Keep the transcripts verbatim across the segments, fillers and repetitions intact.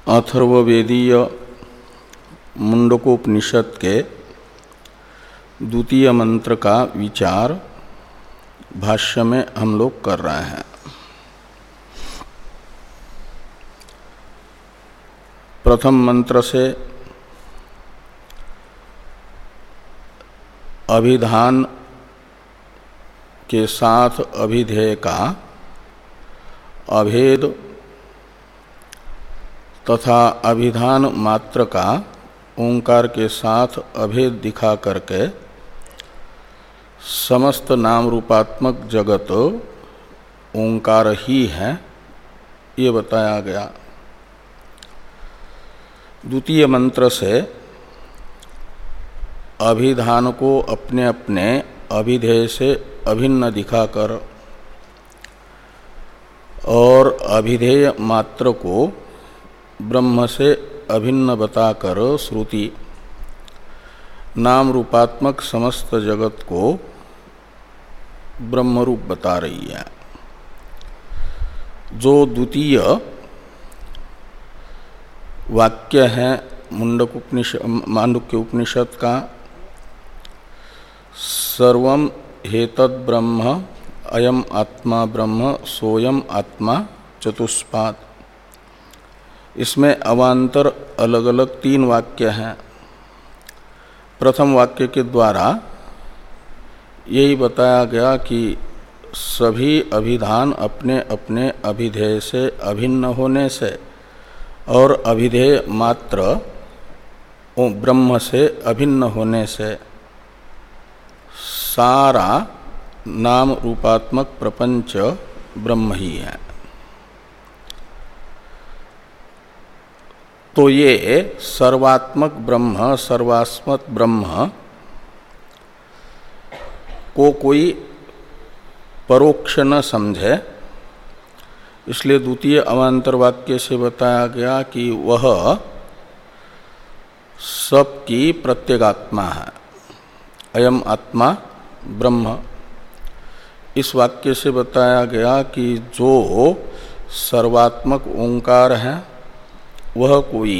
अथर्ववेदीय मुंडकोपनिषद के द्वितीय मंत्र का विचार भाष्य में हम लोग कर रहे हैं। प्रथम मंत्र से अभिधान के साथ अभिधेय का अभेद तथा अभिधान मात्र का ओंकार के साथ अभेद दिखा करके समस्त नाम रूपात्मक जगत ओंकार ही है, ये बताया गया। द्वितीय मंत्र से अभिधान को अपने अपने अभिधेय से अभिन्न दिखाकर और अभिधेय मात्र को ब्रह्म से अभिन्न बताकर श्रुति नाम रूपात्मक समस्त जगत को ब्रह्म रूप बता रही है। जो द्वितीय वाक्य है मुंडक उपनिषद मांडुक्य उपनिषद का, सर्वम हेतद ब्रह्म अयम आत्मा ब्रह्म सोयम आत्मा चतुष्पाद, इसमें अवान्तर अलग अलग तीन वाक्य हैं। प्रथम वाक्य के द्वारा यही बताया गया कि सभी अभिधान अपने अपने अभिधेय से अभिन्न होने से और अभिधेय मात्र ब्रह्म से अभिन्न होने से सारा नाम रूपात्मक प्रपंच ब्रह्म ही है। तो ये सर्वात्मक ब्रह्म सर्वास्मत ब्रह्म को कोई परोक्ष न समझे, इसलिए द्वितीय अवान्तर वाक्य से बताया गया कि वह सबकी प्रत्यगात्मा है। अयम आत्मा ब्रह्म, इस वाक्य से बताया गया कि जो सर्वात्मक ओंकार है वह कोई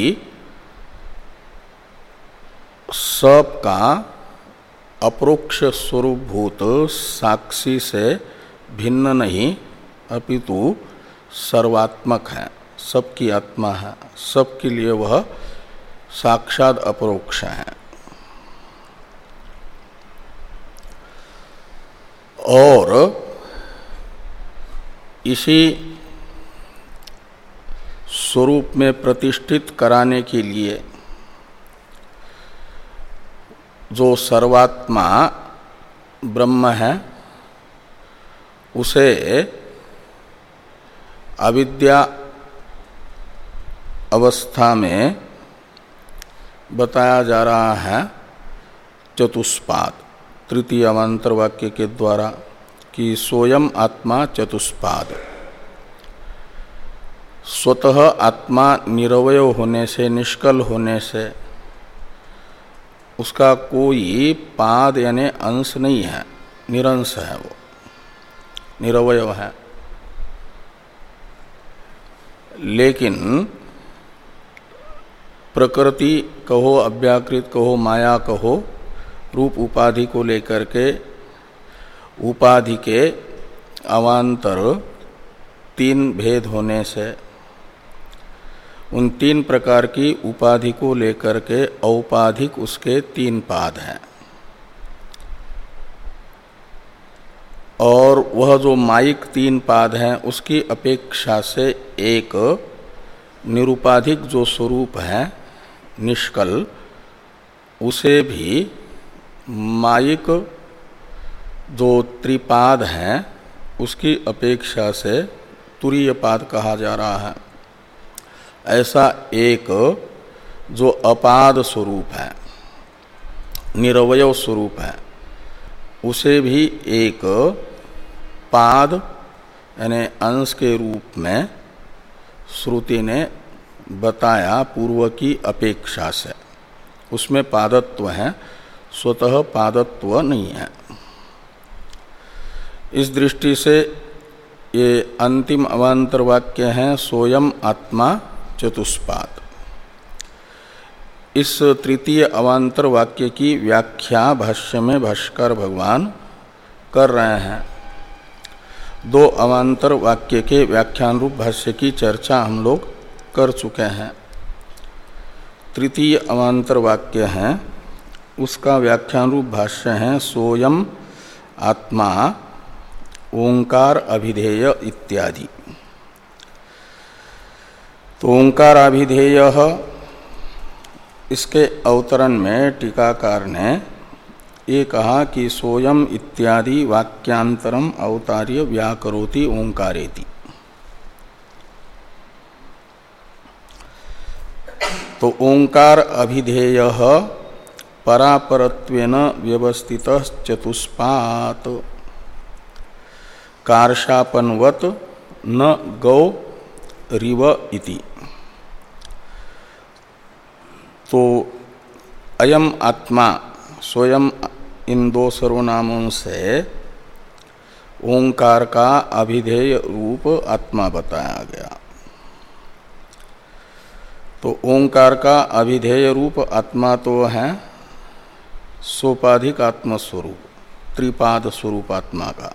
सबका अपरोक्ष स्वरूपभूत साक्षी से भिन्न नहीं अपितु सर्वात्मक है, सबकी आत्मा है, सबके लिए वह साक्षात अपरोक्ष है। और इसी स्वरूप में प्रतिष्ठित कराने के लिए जो सर्वात्मा ब्रह्म है उसे अविद्या अवस्था में बताया जा रहा है चतुष्पाद, तृतीय अवान्तर वाक्य के द्वारा कि सोयम आत्मा चतुष्पाद। स्वतः आत्मा निरवय होने से, निष्कल होने से उसका कोई पाद यानी अंश नहीं है, निरंश है, वो निरवय है। लेकिन प्रकृति कहो, अव्याकृत कहो, माया कहो, रूप उपाधि को लेकर के उपाधि के अवान्तर तीन भेद होने से उन तीन प्रकार की उपाधि को लेकर के औपाधिक उसके तीन पाद हैं। और वह जो मायिक तीन पाद हैं उसकी अपेक्षा से एक निरुपाधिक जो स्वरूप है निष्कल, उसे भी मायिक जो त्रिपाद हैं उसकी अपेक्षा से तुरीय पाद कहा जा रहा है। ऐसा एक जो अपाद स्वरूप है, निरवय स्वरूप है, उसे भी एक पाद यानी अंश के रूप में श्रुति ने बताया पूर्व की अपेक्षा से। उसमें पादत्व है, स्वतः पादत्व नहीं है। इस दृष्टि से ये अंतिम अवान्तर वाक्य हैं सोयम आत्मा चतुष्पाद। इस तृतीय अवान्तर वाक्य की व्याख्या भाष्य में भाष्यकार भगवान कर रहे हैं। दो अवान्तर वाक्य के व्याख्यान रूप भाष्य की चर्चा हम लोग कर चुके हैं। तृतीय अवान्तर वाक्य है, उसका व्याख्यान रूप भाष्य है सोयम आत्मा ओंकार अभिधेय इत्यादि। तो ओंकार अभिधेय, इसके अवतरण में टीकाकार ने ये कहा कि सोयम इत्यादि वाक्यांतरम अवतार्य व्याकरोति ओंकारेति। तो ओंकार अभिधेय परापरत्वेन व्यवस्थित चतुष्पात् कार्शापनवत न गौ रिव इति। तो अयम आत्मा स्वयं इन दो सर्वनामों से ओंकार का अभिधेय रूप आत्मा बताया गया। तो ओंकार का अभिधेय रूप आत्मा तो है सोपाधिक आत्मस्वरूप, त्रिपाद स्वरूप आत्मा का।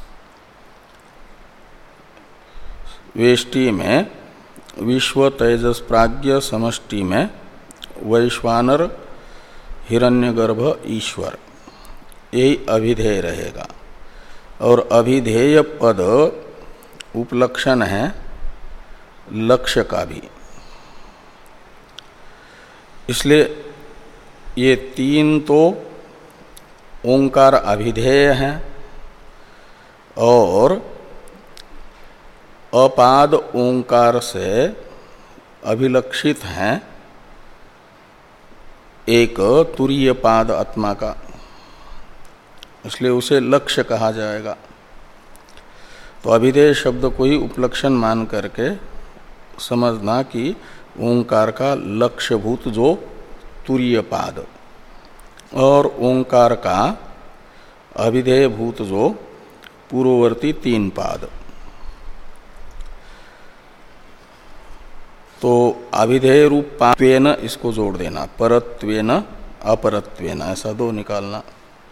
वेष्टि में विश्व तेजस प्राज्ञ, समष्टि में वैश्वानर हिरण्यगर्भ ईश्वर, यही अभिधेय रहेगा। और अभिधेय पद उपलक्षण है लक्ष्य का भी। इसलिए ये तीन तो ओंकार अभिधेय हैं और अपाद ओंकार से अभिलक्षित हैं एक तुरीय पाद आत्मा का, इसलिए उसे लक्ष्य कहा जाएगा। तो अभिधेय शब्द को ही उपलक्षण मान करके समझना कि ओंकार का लक्ष्यभूत जो तुरीय पाद और ओंकार का अभिधेय भूत जो पूर्ववर्ती तीन पाद। तो अभिधेय रूप पात्वेन इसको जोड़ देना, परत्वेन अपरत्वेन, ऐसा दो निकालना।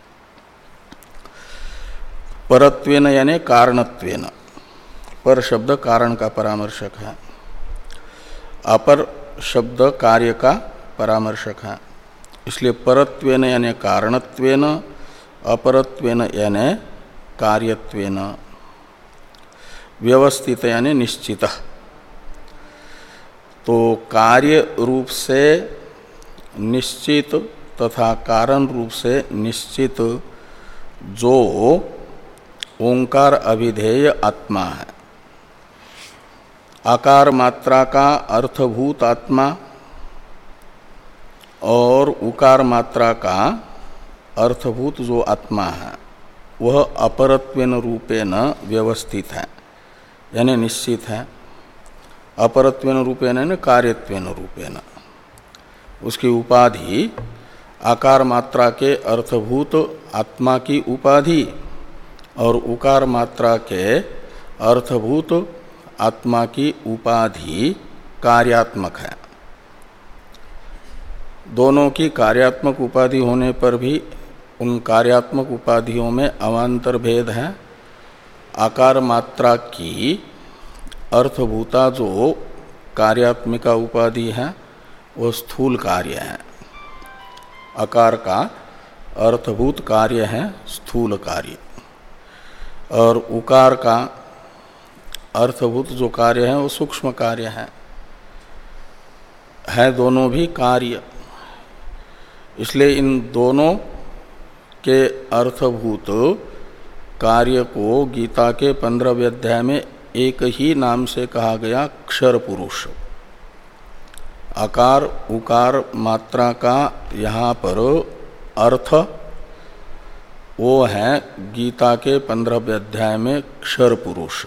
परत्वेन यानी कारणत्वेन, पर शब्द कारण का परामर्शक है, अपर शब्द कार्य का परामर्शक है। इसलिए परत्वेन यानी कारणत्वेन, अपरत्वेन यानी कार्यत्वेन, व्यवस्थित यानी निश्चित। तो कार्य रूप से निश्चित तथा कारण रूप से निश्चित जो ओंकार अभिधेय आत्मा है, आकार मात्रा का अर्थभूत आत्मा और उकार मात्रा का अर्थभूत जो आत्मा है, वह अपरत्वेन रूपेण व्यवस्थित है यानी निश्चित है। अपरत्वेन रूपेण यानी कार्यत्वेन रूपेण, उसकी उपाधि आकार मात्रा के अर्थभूत आत्मा की उपाधि और उकार मात्रा के अर्थभूत आत्मा की उपाधि कार्यात्मक है। दोनों की कार्यात्मक उपाधि होने पर भी उन कार्यात्मक उपाधियों में अवान्तर भेद है। आकार मात्रा की अर्थभूता जो कार्यात्मिका उपाधि है वो स्थूल कार्य है, आकार का अर्थभूत कार्य है स्थूल कार्य, और उकार का अर्थभूत जो कार्य है वो सूक्ष्म कार्य है। है दोनों भी कार्य, इसलिए इन दोनों के अर्थभूत कार्य को गीता के पंद्रहवें अध्याय में एक ही नाम से कहा गया, क्षर पुरुष। आकार उकार मात्रा का यहाँ पर अर्थ वो है गीता के पंद्रहवें अध्याय में क्षर पुरुष,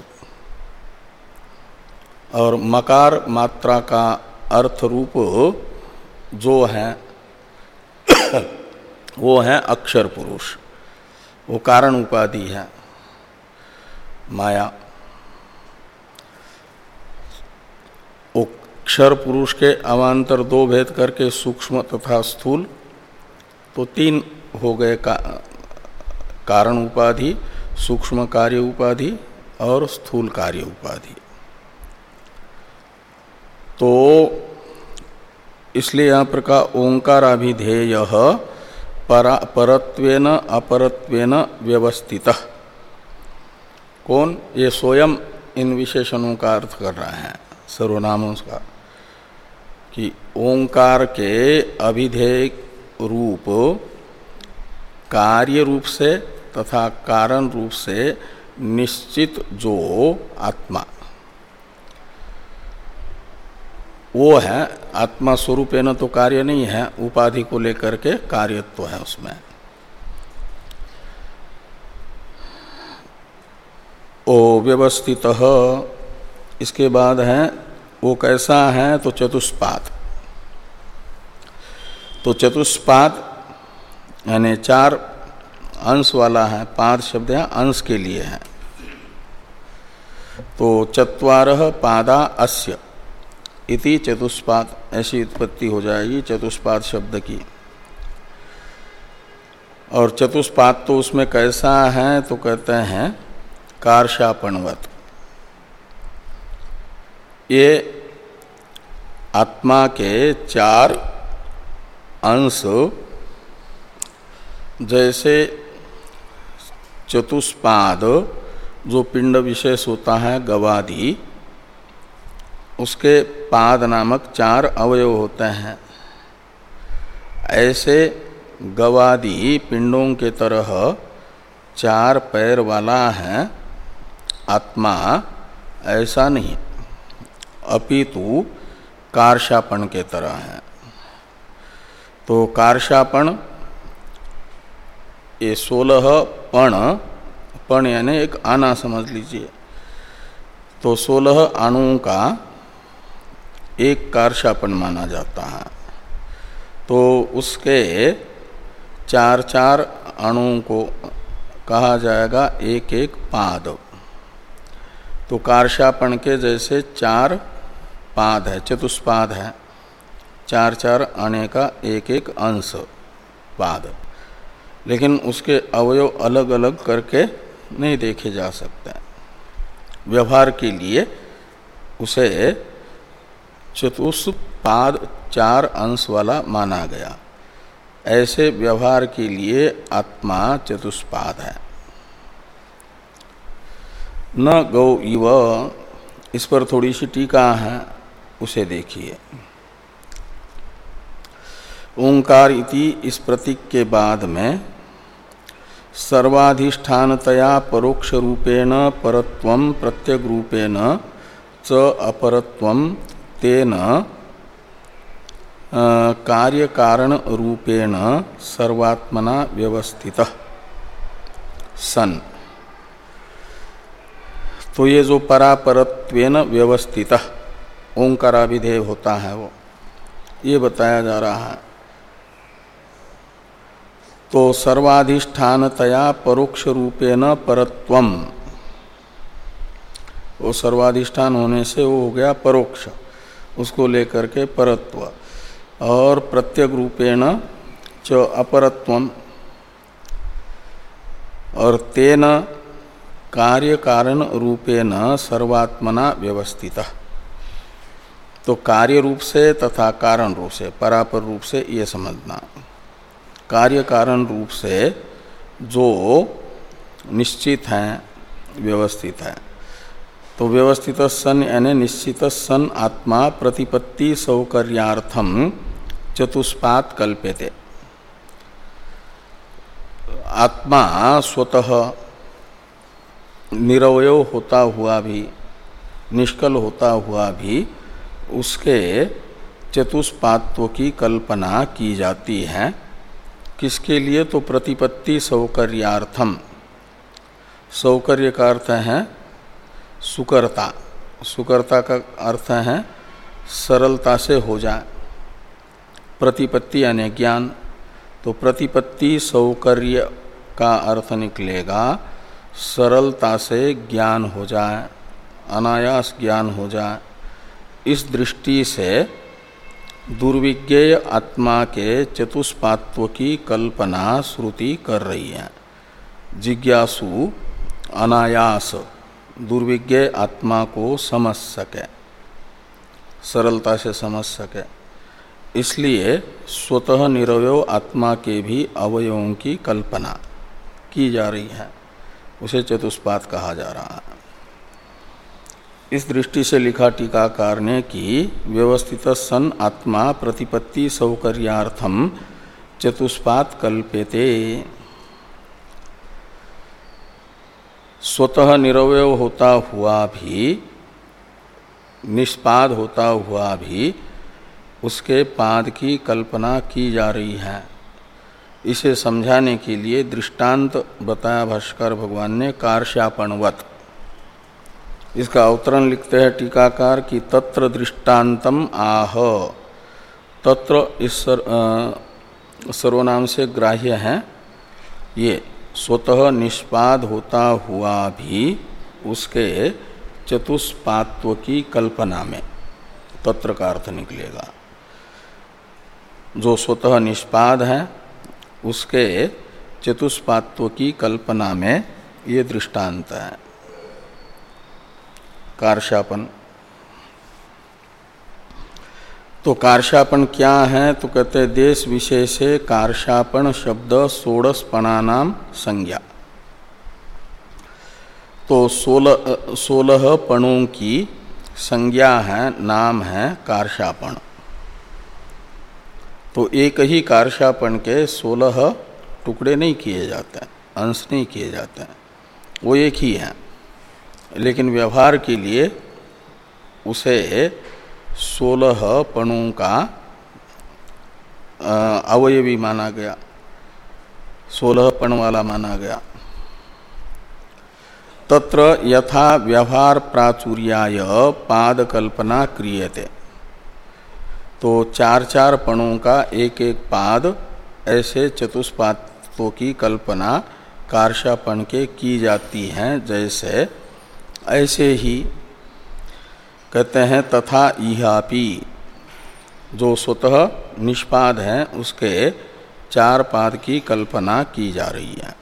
और मकार मात्रा का अर्थ रूप जो है वो है अक्षर पुरुष, वो कारण उपाधि है माया। वो क्षर पुरुष के अवान्तर दो भेद करके सूक्ष्म तथा स्थूल, तो तीन हो गए का, कारण उपाधि, सूक्ष्म कार्य उपाधि और स्थूल कार्य उपाधि। तो इसलिए यहाँ पर का ओंकाराभिधेय परा परत्वेन अपरत्वेन व्यवस्थितः, कौन? ये स्वयं इन विशेषणों का अर्थ कर रहे हैं, सर्वनामों का, कि ओंकार के अभिधेय रूप कार्य रूप से तथा कारण रूप से निश्चित जो आत्मा, वो है आत्मा स्वरूप है, न तो कार्य नहीं है, उपाधि को लेकर के कार्यत्व है उसमें। ओ व्यवस्थित, इसके बाद है वो कैसा है, तो चतुष्पाद। तो चतुष्पाद यानी चार अंश वाला है, पाद शब्द है अंश के लिए है। तो चत्वारः पादा अस्य इति चतुष्पाद, ऐसी उत्पत्ति हो जाएगी चतुष्पाद शब्द की। और चतुष्पाद तो उसमें कैसा है, तो कहते हैं कार्शापणवत। ये आत्मा के चार अंश जैसे चतुष्पाद जो पिंड विशेष होता है गवादि, उसके पाद नामक चार अवयव होते हैं, ऐसे गवादि पिंडों के तरह चार पैर वाला है आत्मा, ऐसा नहीं, अपितु कार्शापण के तरह है। तो कार्शापण ये सोलह पण, पण यानी एक आना समझ लीजिए, तो सोलह अणुओं का एक कार्शापण माना जाता है। तो उसके चार चार अणुओं को कहा जाएगा एक एक पाद। तो कार्शापण के जैसे चार पाद है, चतुष्पाद है, चार चार अणे का एक एक अंश पाद, लेकिन उसके अवयव अलग अलग करके नहीं देखे जा सकते। व्यवहार के लिए उसे चतुष्पाद चार अंश वाला माना गया। ऐसे व्यवहार के लिए आत्मा चतुष्पाद है। न गौ इव, इस पर थोड़ी सी टीका है, उसे देखिए। ओंकार इति इस प्रतीक के बाद में सर्वाधिष्ठानतया परोक्ष रूपेण परत्वम प्रत्यग रूपेण च अपरत्वम तेन कार्य कारण रूपेण सर्वात्मना व्यवस्थितः सन। तो ये जो परापरत्वेन व्यवस्थितः ओंकाराभिधेय होता है, वो ये बताया जा रहा है। तो सर्वाधिष्ठानतया परोक्ष रूपेण परत्वम, वो सर्वाधिष्ठान होने से वो हो गया परोक्ष, उसको लेकर के परत्व, और प्रत्यग रूपेण च अपरत्वम, और तेन कार्य कारण रूपेण सर्वात्मना व्यवस्थितः। तो कार्य रूप से तथा कारण रूप से, परापर रूप से ये समझना, कार्य कारण रूप से जो निश्चित हैं, व्यवस्थित है। तो व्यवस्थित सन यानी निश्चित सन आत्मा प्रतिपत्ति सौकर्यार्थम चतुष्पाद कल्प्यते। आत्मा स्वतः निरवयव होता हुआ भी, निष्कल होता हुआ भी, उसके चतुष्पादत्व की कल्पना की जाती है। किसके लिए? तो प्रतिपत्ति सौकर्यार्थम। सौकर्य का अर्थ है सुकरता, सुकरता का अर्थ है सरलता से हो जाए। प्रतिपत्ति यानी ज्ञान, तो प्रतिपत्ति सौकर्य का अर्थ निकलेगा सरलता से ज्ञान हो जाए, अनायास ज्ञान हो जाए। इस दृष्टि से दुर्विज्ञेय आत्मा के चतुष्पात्व की कल्पना श्रुति कर रही है। जिज्ञासु अनायास दुर्विज्ञेय आत्मा को समझ सके, सरलता से समझ सके, इसलिए स्वतः निरवय आत्मा के भी अवयवों की कल्पना की जा रही है, उसे चतुष्पाद कहा जा रहा है। इस दृष्टि से लिखा टीकाकार ने कि व्यवस्थित सन आत्मा प्रतिपत्ति सौकर्यार्थम चतुष्पाद कल्प्यते। स्वतः निरवय होता हुआ भी, निष्पाद होता हुआ भी उसके पाद की कल्पना की जा रही है। इसे समझाने के लिए दृष्टांत बताया भाष्कर भगवान ने कार्श्यापणवत। इसका अवतरण लिखते हैं टीकाकार कि तत्र दृष्टांतम आह। तत्र इस सर्वनाम से ग्राह्य है ये स्वतः निष्पाद होता हुआ भी उसके चतुष्पात्व की कल्पना में, तत्र का अर्थ निकलेगा। जो स्वतः निष्पाद है उसके चतुष्पात्व की कल्पना में ये दृष्टांत है कार्श्यापन। तो कार्श्यापन क्या है? तो कहते देश विशेषे कार्श्यापन शब्द षोडशपणानाम संज्ञा। तो सोलह सोलह पणों की संज्ञा है, नाम है कार्श्यापन। तो एक ही कार्श्यापन के सोलह टुकड़े नहीं किए जाते, अंश नहीं किए जाते, वो एक ही है, लेकिन व्यवहार के लिए उसे सोलह पणों का अवयवी माना गया, सोलह पण वाला माना गया। तत्र यथा व्यवहार प्राचुर्याय पाद कल्पना क्रियते। तो चार चार पणों का एक एक पाद, ऐसे चतुष्पादों की कल्पना कार्श्यापन के की जाती है। जैसे ऐसे ही कहते हैं तथा इहापि, जो स्वतः निष्पाद है उसके चार पाद की कल्पना की जा रही है।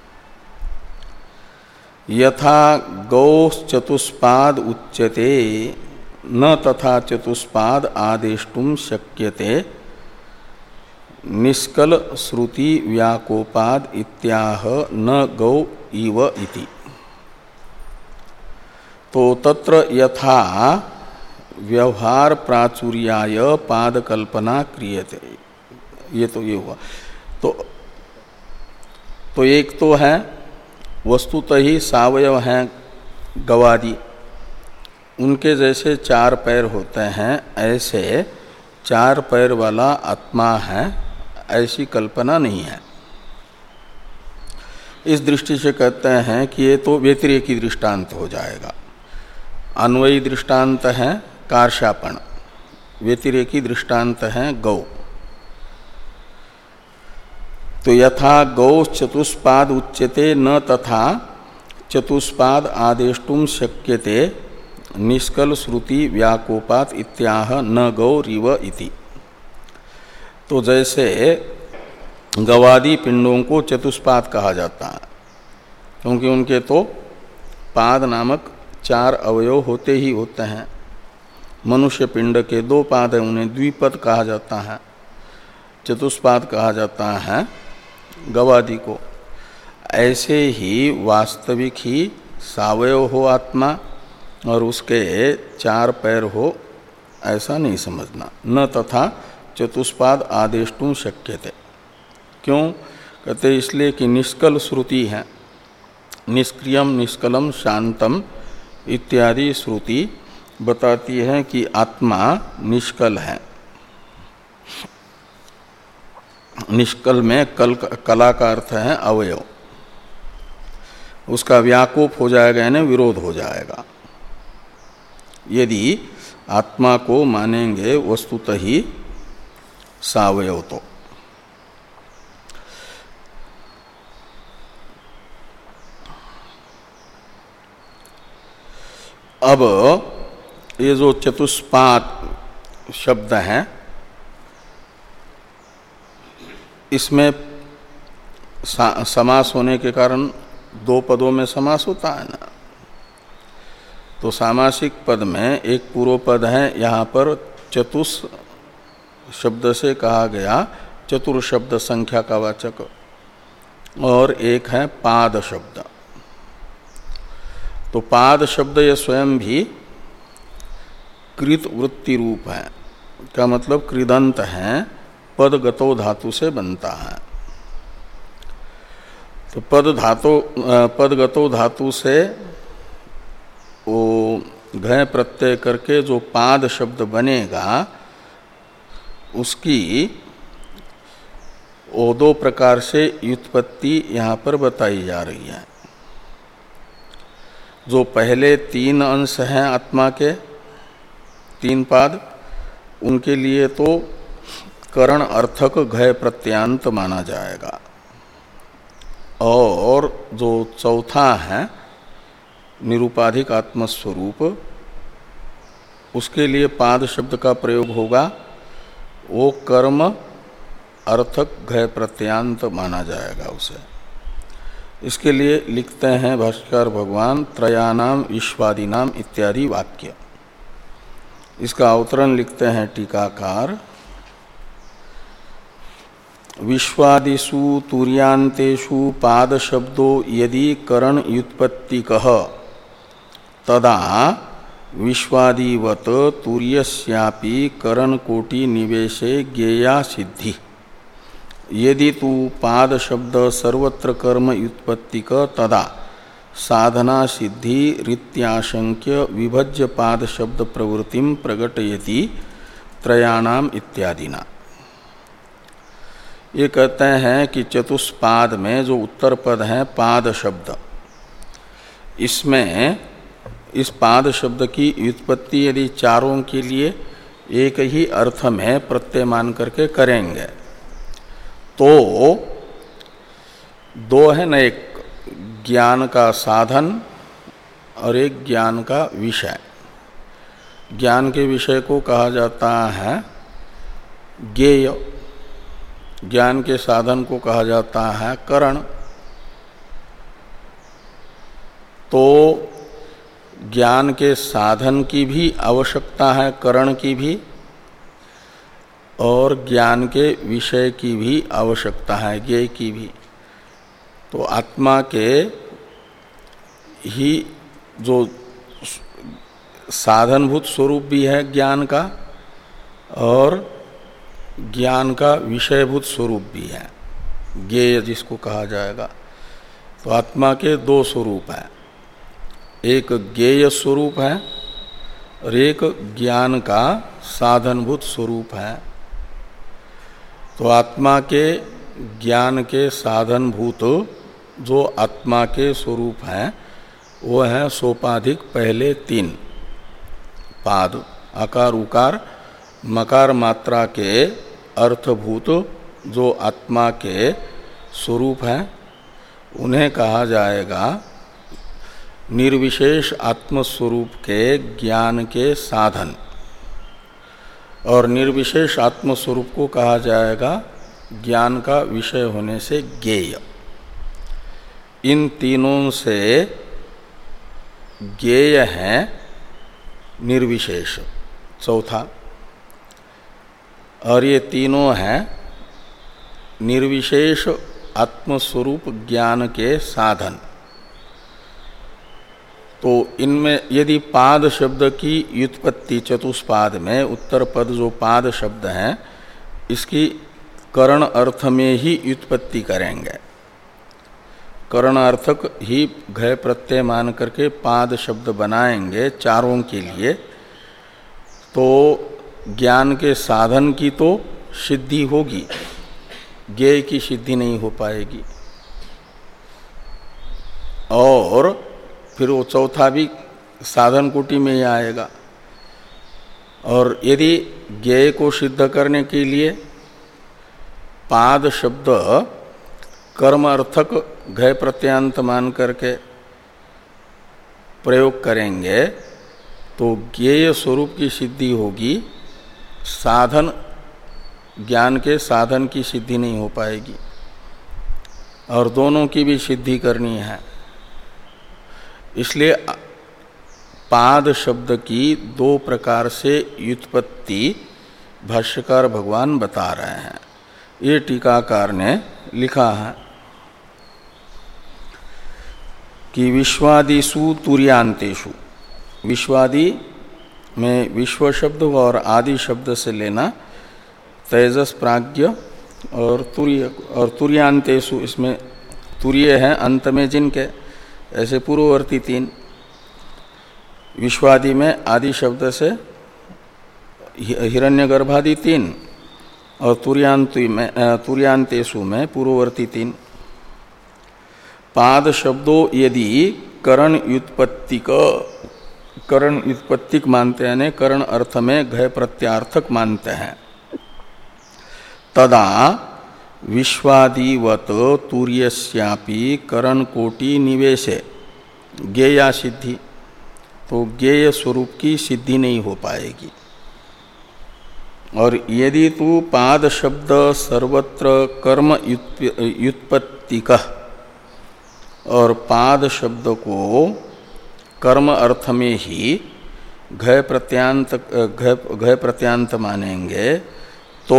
यथा गौः चतुष्पाद उच्यते न तथा चतुष्पाद आदेष्टुम शक्यते निष्कल श्रुति व्याकोपाद इत्याह न गौ इव इति। तो तत्र यथा व्यवहार प्राचुर्याय पाद कल्पना क्रियते, ये तो ये हुआ। तो तो एक तो है वस्तुतः ही सावयव हैं गवादि, उनके जैसे चार पैर होते हैं, ऐसे चार पैर वाला आत्मा है, ऐसी कल्पना नहीं है। इस दृष्टि से कहते हैं कि ये तो व्यतिरेकी दृष्टांत हो जाएगा। अन्वयी दृष्टांत है कार्श्यापन, व्यतिरेकी दृष्टांत है गौ। तो यथा गौ चतुष्पाद उच्यते न तथा चतुष्पाद आदेष्टुम शक्यते निष्कल श्रुति व्याकोपात इत्याह न गौरिव इति। तो जैसे गवादि पिंडों को चतुष्पाद कहा जाता है, क्योंकि उनके तो पाद नामक चार अवयव होते ही होते हैं। मनुष्य पिंड के दो पाद हैं, उन्हें द्विपद कहा जाता है, चतुष्पाद कहा जाता है गवादि को। ऐसे ही वास्तविक ही सावयव हो आत्मा और उसके चार पैर हो, ऐसा नहीं समझना। न तथा चतुष्पाद आदेष्टुम शक्यते। क्यों कहते? इसलिए कि निष्कल श्रुति है, निष्क्रियम निष्कलम शांतम इत्यादि श्रुति बताती है कि आत्मा निष्कल है। निष्कल में कल कला का अर्थ है अवयव, उसका व्याकोप हो जाएगा यानी विरोध हो जाएगा यदि आत्मा को मानेंगे वस्तुतः ही सावयव। तो अब ये जो चतुष्पाद शब्द हैं इसमें समास होने के कारण दो पदों में समास होता है ना। तो सामासिक पद में एक पूर्व पद है, यहाँ पर चतुष शब्द से कहा गया चतुर शब्द संख्या का वाचक, और एक है पाद शब्द। तो पाद शब्द ये स्वयं भी कृत वृत्ति रूप है, का मतलब कृदंत है, पदगतो धातु से बनता है। तो पद धातु पदगतो धातु से वो घय प्रत्यय करके जो पाद शब्द बनेगा उसकी वो दो प्रकार से व्युत्पत्ति यहाँ पर बताई जा रही है। जो पहले तीन अंश हैं आत्मा के, तीन पाद, उनके लिए तो करण अर्थक घय प्रत्यांत माना जाएगा, और जो चौथा है निरूपाधिक आत्मस्वरूप, उसके लिए पाद शब्द का प्रयोग होगा, वो कर्म अर्थक घय प्रत्यांत माना जाएगा उसे। इसके लिए लिखते हैं भाष्यकार भगवान त्रयानाम विश्वादीनाम इत्यादि वाक्य। इसका अवतरण लिखते हैं टीकाकार, विश्वादिषु तुर्यान्तेषु पाद शब्दो यदि करण व्युत्पत्तिकः तदा विश्वादिवत तुर्यस्यापि करण कोटि निवेशे ज्ञेया सिद्धि। यदि तु पाद शब्द सर्वत्र कर्म व्युत्पत्तिक तदा साधना सिद्धि रीत्याशंक्य विभज्य पाद शब्द प्रवृत्तिम प्रकटयति त्रयाणाम इत्यादिना। ये कहते हैं कि चतुष्पाद में जो उत्तर पद है पाद शब्द, इसमें इस पाद शब्द की व्युत्पत्ति यदि चारों के लिए एक ही अर्थ में प्रत्यय मान करके करेंगे तो दो है न, एक ज्ञान का साधन और एक ज्ञान का विषय। ज्ञान के विषय को कहा जाता है ज्ञेय, ज्ञान के साधन को कहा जाता है करण। तो ज्ञान के साधन की भी आवश्यकता है, करण की भी, और ज्ञान के विषय की भी आवश्यकता है, ज्ञेय की भी। तो आत्मा के ही जो साधनभूत स्वरूप भी है ज्ञान का, और ज्ञान का विषयभूत स्वरूप भी है, ज्ञेय जिसको कहा जाएगा। तो आत्मा के दो स्वरूप हैं, एक ज्ञेय स्वरूप है और एक ज्ञान का साधनभूत स्वरूप है। तो आत्मा के ज्ञान के साधनभूत जो आत्मा के स्वरूप हैं वो है सोपाधिक पहले तीन पाद, आकार उकार मकार मात्रा के अर्थभूत जो आत्मा के स्वरूप हैं उन्हें कहा जाएगा निर्विशेष आत्मस्वरूप के ज्ञान के साधन, और निर्विशेष आत्मस्वरूप को कहा जाएगा ज्ञान का विषय होने से ज्ञेय। इन तीनों से ज्ञेय है निर्विशेष चौथा, और ये तीनों हैं निर्विशेष आत्मस्वरूप ज्ञान के साधन। तो इनमें यदि पाद शब्द की व्युत्पत्ति चतुष्पाद में उत्तर पद जो पाद शब्द हैं इसकी करण अर्थ में ही व्युत्पत्ति करेंगे, करणार्थक ही घय प्रत्यय मान करके पाद शब्द बनाएंगे चारों के लिए, तो ज्ञान के साधन की तो सिद्धि होगी, ज्ञेय की सिद्धि नहीं हो पाएगी। और फिर वो चौथा भी साधन कोटि में ही आएगा। और यदि ज्ञेय को सिद्ध करने के लिए पाद शब्द कर्म अर्थक घय प्रत्यांत मान करके प्रयोग करेंगे तो ज्ञेय स्वरूप की सिद्धि होगी, साधन ज्ञान के साधन की सिद्धि नहीं हो पाएगी, और दोनों की भी सिद्धि करनी है। इसलिए पाद शब्द की दो प्रकार से व्युत्पत्ति भाष्यकार भगवान बता रहे हैं। ये टीकाकार ने लिखा है कि विश्वादिषु तुर्यांतेषु, विश्वादि में विश्व शब्द और आदि शब्द से लेना तेजस प्राज्ञ, और तुर्य और तुर्यांतेषु इसमें तुर्य है अंत में जिनके, ऐसे पूर्ववर्ती तीन। विश्वादि में आदि शब्द से हिरण्यगर्भादि तीन, और तुर्यांति में तुर्यांतेषु में पूर्ववर्ती तीन। पाद शब्दों यदि करण व्युत्पत्तिक, करण व्युत्पत्तिक मानते हैं, करण अर्थ में घय प्रत्यार्थक मानते हैं, तदा विश्वादिवत तुर्यस्यापि करण कोटि निवेशे ज्ञेया सिद्धि, तो ज्ञेय स्वरूप की सिद्धि नहीं हो पाएगी। और यदि तू पाद शब्द सर्वत्र कर्म व्युत्पत्तिक, और पाद शब्द को कर्म अर्थ में ही घय प्रत्यांत घय प्रत्यांत मानेंगे, तो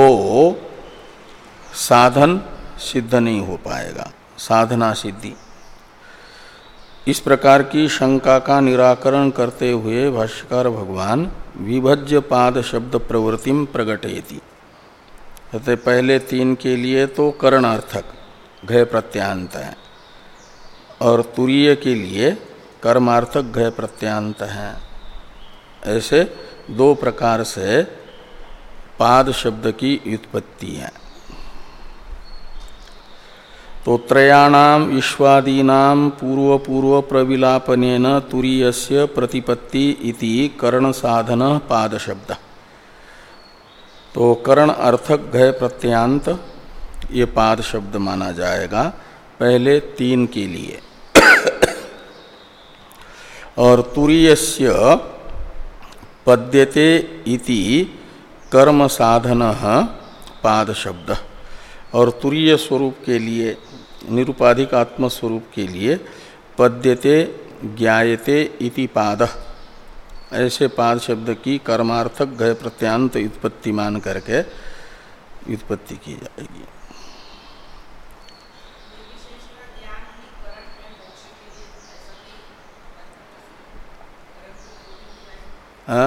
साधन सिद्ध नहीं हो पाएगा, साधना सिद्धि। इस प्रकार की शंका का निराकरण करते हुए भाष्यकार भगवान विभज्य पाद शब्द प्रवृत्तिम प्रगटयति, कहते पहले तीन के लिए तो करणार्थक घय प्रत्यांत है, और तुरीय के लिए कर्मार्थक घय प्रत्यांत है। ऐसे दो प्रकार से पाद शब्द की व्युत्पत्ति है। तो त्रयाणाम विश्वादीनाम पूर्व पूर्व प्रविलापनेन तुरीयस्य प्रतिपत्ति इति करण साधन पाद शब्द। तो करण अर्थक घय प्रत्यांत ये पाद शब्द माना जाएगा पहले तीन के लिए। और तुरीयस्य पद्यते इति कर्म साधन पाद शब्द, और तुरीय स्वरूप के लिए, निरुपाधिक आत्म स्वरूप के लिए पद्यते ज्ञायते इति पाद, ऐसे पाद शब्द की कर्मार्थक घय प्रत्यांत व्युत्पत्ति मान करके व्युत्पत्ति की जाएगी। हाँ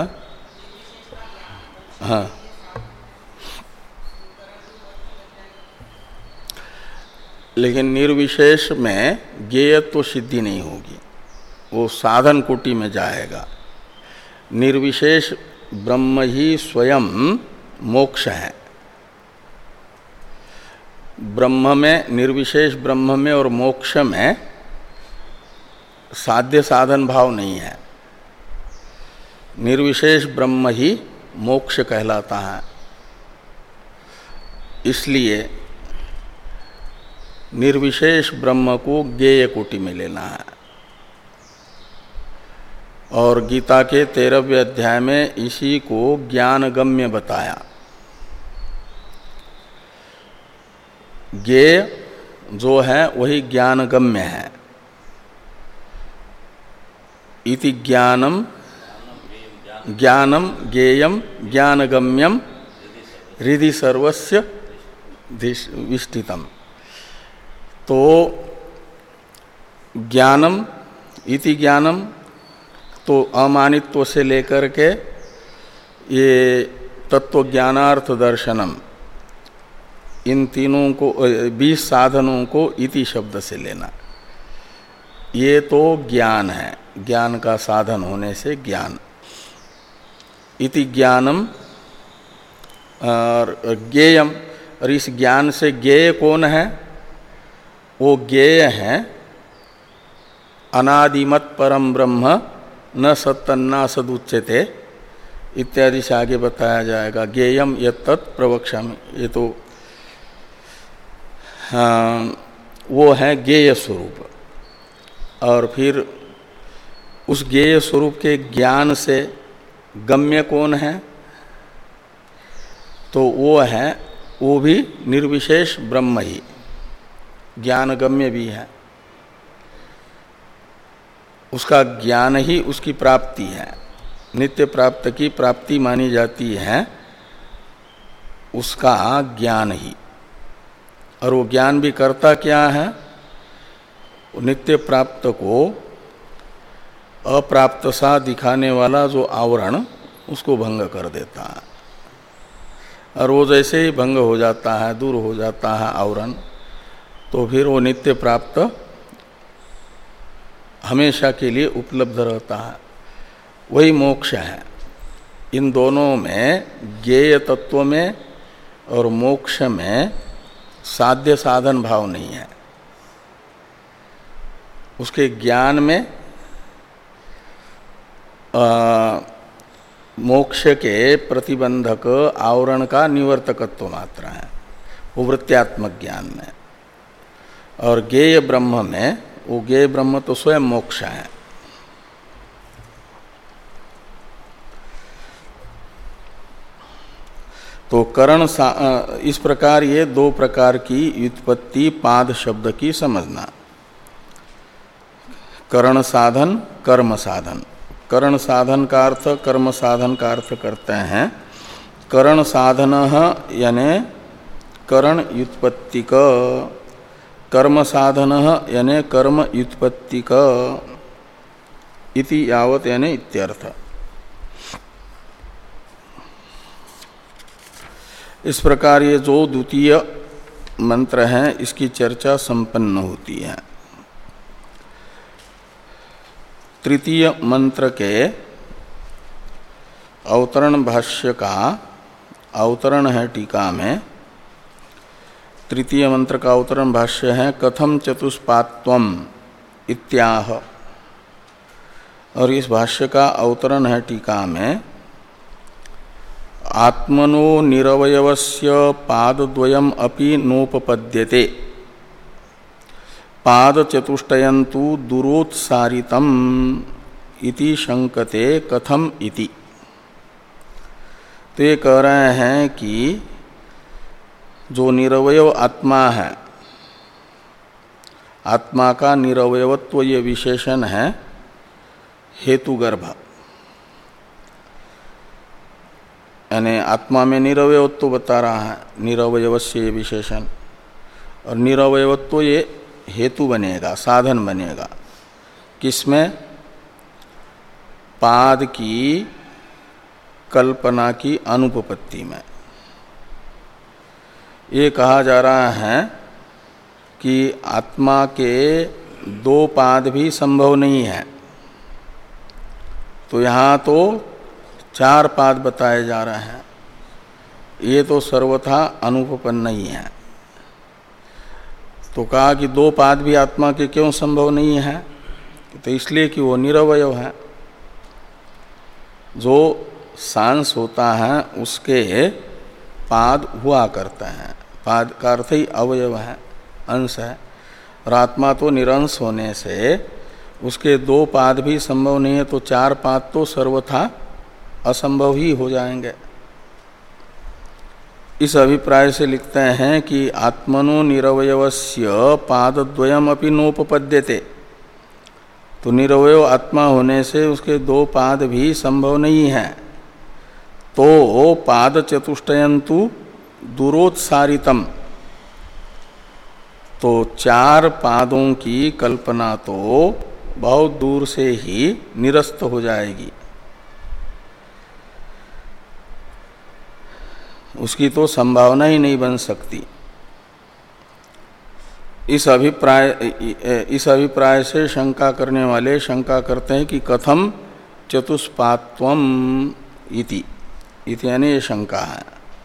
हाँ, लेकिन निर्विशेष में ज्ञेयत्व सिद्धि नहीं होगी, वो साधन कोटि में जाएगा। निर्विशेष ब्रह्म ही स्वयं मोक्ष है। ब्रह्म में, निर्विशेष ब्रह्म में और मोक्ष में साध्य साधन भाव नहीं है। निर्विशेष ब्रह्म ही मोक्ष कहलाता है। इसलिए निर्विशेष ब्रह्म को ज्ञेय कोटि में लेना है। और गीता के तेरहवें अध्याय में इसी को ज्ञानगम्य बताया। ज्ञेय जो है वही ज्ञानगम्य है। इति ज्ञानम ज्ञानम ज्ञेयम ज्ञानगम्यम हृदि सर्वस्य विष्ठितम। तो ज्ञानम इति ज्ञानम तो अमानित्व से लेकर के ये तत्व ज्ञानार्थ दर्शनम, इन तीनों को, बीस साधनों को इति शब्द से लेना। ये तो ज्ञान है, ज्ञान का साधन होने से ज्ञान। इति ज्ञानम और ज्ञेयम, और इस ज्ञान से ज्ञेय कौन है? वो ज्ञेय है अनादिमत परम ब्रह्म न सत्तन्ना सदुच्यते इत्यादि से आगे बताया जाएगा। ज्ञेयम यत्तत् प्रवक्ष्यामि, ये तो हाँ, वो है ज्ञेय स्वरूप। और फिर उस ज्ञेय स्वरूप के ज्ञान से गम्य कौन है? तो वो है, वो भी निर्विशेष ब्रह्म ही, ज्ञान गम्य भी है। उसका ज्ञान ही उसकी प्राप्ति है, नित्य प्राप्त की प्राप्ति मानी जाती है उसका ज्ञान ही। और वो ज्ञान भी करता क्या है? नित्य प्राप्त को अप्राप्त सा दिखाने वाला जो आवरण, उसको भंग कर देता है। और वो जैसे ही भंग हो जाता है, दूर हो जाता है आवरण, तो फिर वो नित्य प्राप्त हमेशा के लिए उपलब्ध रहता है। वही मोक्ष है। इन दोनों में, ज्ञेय तत्व में और मोक्ष में साध्य साधन भाव नहीं है। उसके ज्ञान में आ, मोक्ष के प्रतिबंधक आवरण का निवर्तकत्व मात्र है, वो वृत्त्यात्मक ज्ञान में। और ज्ञेय ब्रह्म में, वो ज्ञेय ब्रह्म तो स्वयं मोक्ष है। तो करण इस प्रकार ये दो प्रकार की व्युत्पत्ति पाद शब्द की समझना। करण साधन, कर्म साधन। करण साधन का अर्थ, कर्म साधन का अर्थ करते हैं। करण साधन यानी करण व्युत्पत्ति का, कर्म साधन यानी कर्म व्युत्पत्ति का, इति यावत यानी इत्यर्थ। इस प्रकार ये जो द्वितीय मंत्र है, इसकी चर्चा संपन्न होती है। तृतीय मंत्र के अवतरण भाष्य का अवतरण है टीका में। तृतीय मंत्र का अवतरण भाष्य है कथम चतुष्पात्वम इत्याह। और इस भाष्य का अवतरण है टीका में आत्मनो निरवयवस्य पादद्वयम अपि नोपपद्यते पाद चतुष्टयन्तु दुरोत्सारितम इति शंकते कथम इति। तो ये कह रहे हैं कि जो निरवयव आत्मा है, आत्मा का निरवयवत्व ये विशेषण है हेतुगर्भ, यानी आत्मा में निरवयवत्व बता रहा है, निरवयवस्य ये विशेषण। और निरवयवत्व ये हेतु बनेगा, साधन बनेगा। किसमें? पाद की कल्पना की अनुपपत्ति में। ये कहा जा रहा है कि आत्मा के दो पाद भी संभव नहीं है, तो यहाँ तो चार पाद बताए जा रहे हैं। ये तो सर्वथा अनुपपन्न ही है। तो कहा कि दो पाद भी आत्मा के क्यों संभव नहीं है? तो इसलिए कि वो निरवयव है। जो सांस होता है उसके पाद हुआ करते हैं, पाद का अर्थ ही अवयव है, अंश है। और आत्मा तो निरंश होने से उसके दो पाद भी संभव नहीं है, तो चार पाद तो सर्वथा असंभव ही हो जाएंगे। इस अभिप्राय से लिखते हैं कि आत्मनो निरवयवस्य पादद्वयम अपि नोपपद्यते। तो निरवयव आत्मा होने से उसके दो पाद भी संभव नहीं है, तो पाद चतुष्टयन्तु दुरोत्सारितम। तो चार पादों की कल्पना तो बहुत दूर से ही निरस्त हो जाएगी, उसकी तो संभावना ही नहीं बन सकती। इस अभिप्राय इस अभिप्राय से शंका करने वाले शंका करते हैं कि कथम चतुष्पात्वम इति, इति यानी ये शंका है।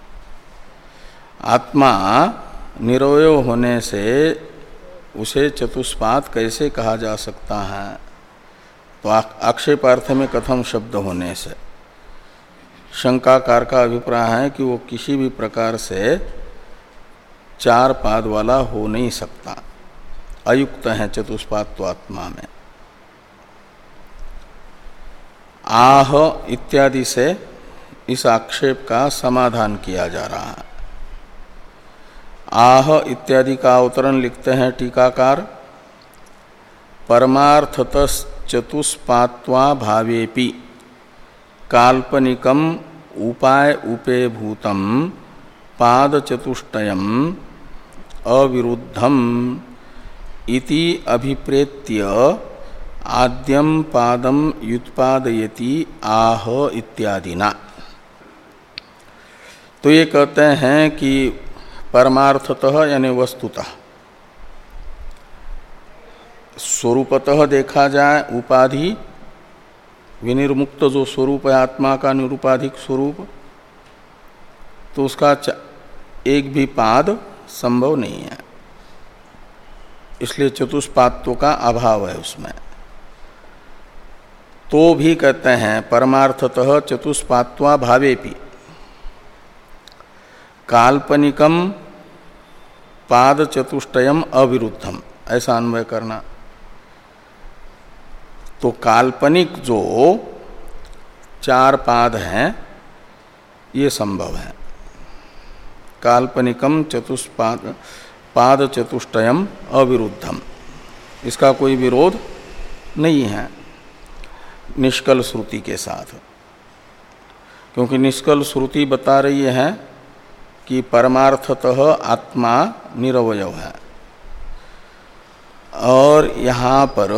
आत्मा निरवयव होने से उसे चतुष्पाद कैसे कहा जा सकता है? तो आक्षेपार्थ में कथम शब्द होने से शंकाकार का अभिप्राय है कि वो किसी भी प्रकार से चार पाद वाला हो नहीं सकता, अयुक्त है चतुष्पाद तो आत्मा में। आह इत्यादि से इस आक्षेप का समाधान किया जा रहा है। आह इत्यादि का अवतरण लिखते हैं टीकाकार, परमार्थतस् चतुष्पात्वा भावेपि काल्पनिकम उपाय उपेभूतम पाद चतुष्टयम अविरुद्धम इति अभिप्रेत्य आद्यम पादम युत्पादयति आह इत्यादिना। तो ये कहते हैं कि परमार्थतः यानी वस्तुतः, स्वरूपतः देखा जाए उपाधि विनिर्मुक्त जो स्वरूप है आत्मा का निरुपाधिक स्वरूप, तो उसका एक भी पाद संभव नहीं है, इसलिए चतुष्पात्व का अभाव है उसमें। तो भी कहते हैं परमार्थतः चतुष्पात्वा भावेपि काल्पनिकम पाद चतुष्टयम अविरुद्धम, ऐसा अन्वय करना। तो काल्पनिक जो चार पाद हैं ये संभव है। काल्पनिकम चतुष्पाद पाद चतुष्टयम अविरुद्धम, इसका कोई विरोध नहीं है निष्कल श्रुति के साथ, क्योंकि निष्कल श्रुति बता रही है कि परमार्थतः आत्मा निरवयव है, और यहाँ पर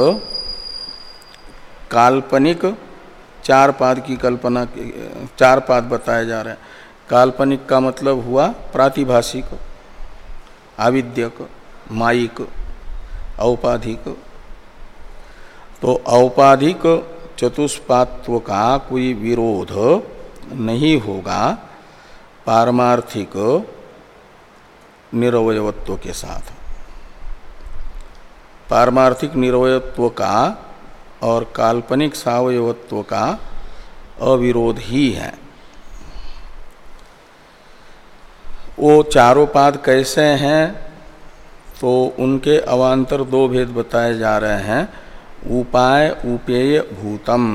काल्पनिक चार पाद की कल्पना, चार पाद बताए जा रहे हैं। काल्पनिक का मतलब हुआ प्रातिभाषिक, आविद्यक, मायिक, औपाधिक। तो औपाधिक चतुष्पात्व का कोई विरोध नहीं होगा पारमार्थिक निरवयवत्व के साथ। पारमार्थिक निरवयत्व का और काल्पनिक सावयवत्व का अविरोध ही है। वो चारों पाद कैसे हैं, तो उनके अवान्तर दो भेद बताए जा रहे हैं। उपाय उपेय भूतम,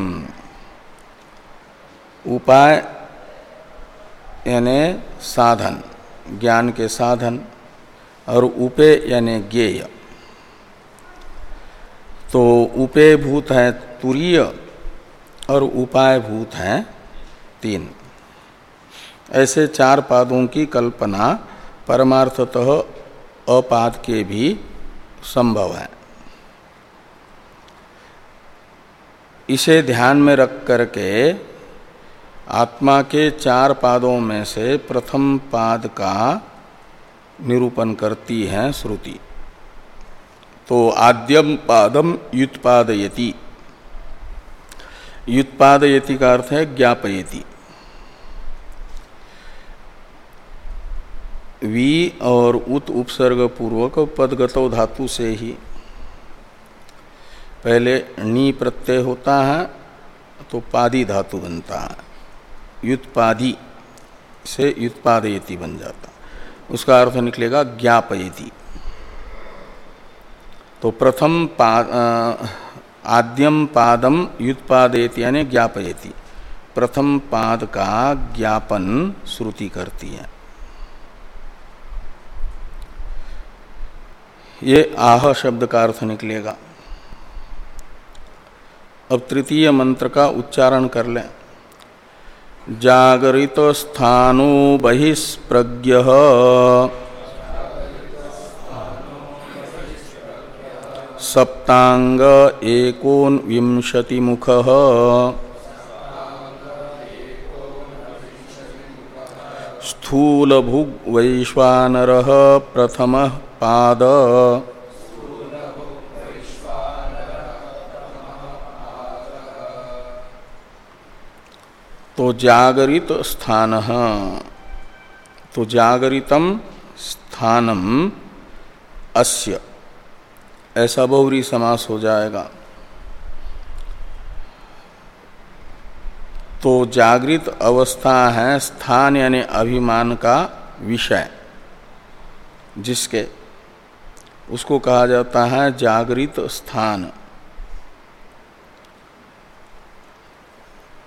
उपाय यानी साधन, ज्ञान के साधन, और उपेय यानी ज्ञेय। तो उपेय भूत है तुरीय और उपाय भूत है तीन। ऐसे चार पादों की कल्पना परमार्थतः अपाद के भी संभव है। इसे ध्यान में रख करके आत्मा के चार पादों में से प्रथम पाद का निरूपण करती है श्रुति। तो आद्यम पादम युत्पादयति, युत्पादयति का अर्थ है ज्ञापयति। वी और उत उपसर्ग पूर्वक पदगतो धातु से ही पहले नी प्रत्यय होता है तो पादी धातु बनता है, युत्पादी से युत्पादयति बन जाता, उसका अर्थ निकलेगा ज्ञापयति। तो प्रथम पाद आद्यम पादम युत्पादयति यानी ज्ञापयति, प्रथम पाद का ज्ञापन श्रुति करती है। ये आह शब्द का अर्थ निकलेगा। अब तृतीय मंत्र का उच्चारण कर लें। जागरित स्थानो बहिष्प्रज्ञः सप्तांग एकोनविंशतिमुखः स्थूलभुग् वैश्वानरः प्रथमः पाद तो जागरित स्थान, तो जागरितम स्थानम अस्य, ऐसा बहुरी समास हो जाएगा। तो जागृत अवस्था है स्थान यानी अभिमान का विषय, जिसके उसको कहा जाता है जागृत स्थान।